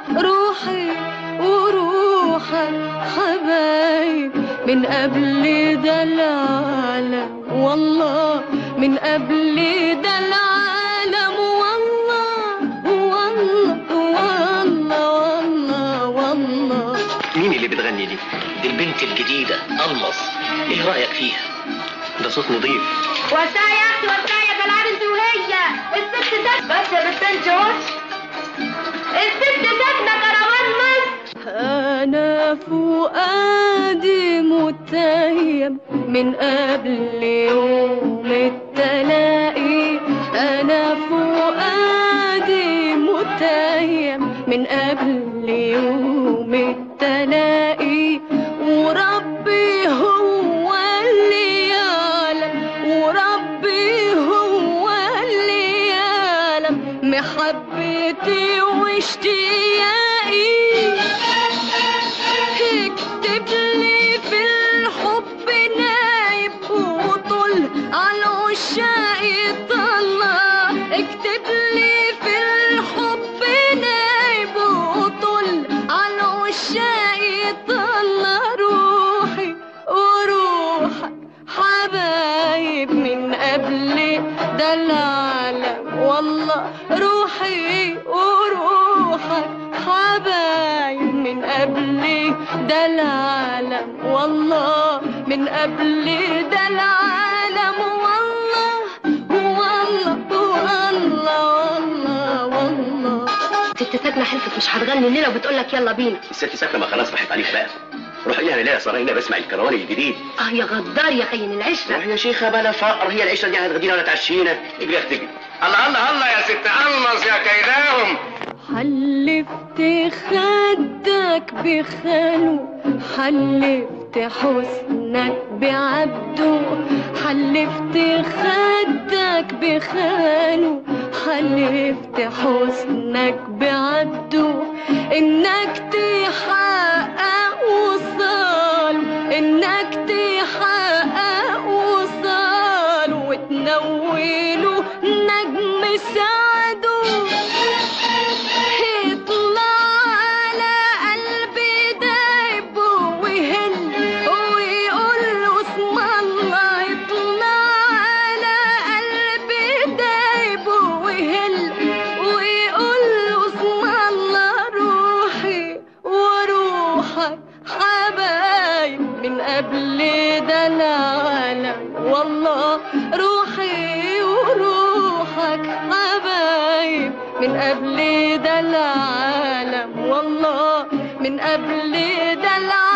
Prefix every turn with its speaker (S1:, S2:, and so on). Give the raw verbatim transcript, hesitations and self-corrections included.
S1: روحي وروحك حبايب من قبل ده العالم، والله من قبل ده العالم، والله والله والله والله والله.
S2: مين اللي بتغني دي؟ دي البنت الجديدة ألمص، ايه رأيك فيها؟ ده صوت نظيف.
S3: وسعي يا اختي وسعي يا جلال انت وهي، الست ساكنة بس يا بنت جورج، الست ساكنة كروان مصر.
S1: أنا فؤادي متيم من قبل يوم التلاقي، أنا فؤادي متيم من قبل يوم التلاقي، وربي هو اللي يعلم، وربي هو اللي يعلم محبتي واشتياقي. اكتب لي في الحب نايب وطل على عشاقي طلع، اكتب لي في الحب نايب وطل على عشاقي طلع، روحي وروحك حبايب من قبل ده العالم، والله روحي وروحك حبايب من قبل ده العالم، والله من قبل ده العالم، والله والله والله والله والله.
S3: ست ساكنة حلفت مش هتغني الليلة وبتقول لك يلا بينا.
S2: الست ساكنة ما خلاص راحت عليك بقى، روحي لها ليلة سهرانة بسمع الكروان الجديد.
S3: اه يا غدار يا خين العشرة.
S2: روح يا شيخة بلا فقر، هي العشرة دي هتغدينا ولا تعشينا؟ اجري يا اختي.
S4: الله الله الله يا ست ألمص يا كيداهم.
S1: حلفت خدك بخاله، حلفت حسنك بعبده، حلفت خدك بخاله، حلفت حسنك بعبده، انك تحقق وصاله، انك تحقق وصاله وتنوله نجم سعده، يطلع على قلبي دايب ويهل ويقول له اسم الله، يطلع على قلبي دايب ويهل ويقول له اسم الله، روحي وروحك حبايب من قبل ده العالم، والله روحي وروحك حبايب من قبل ده العالم، والله من قبل ده العالم.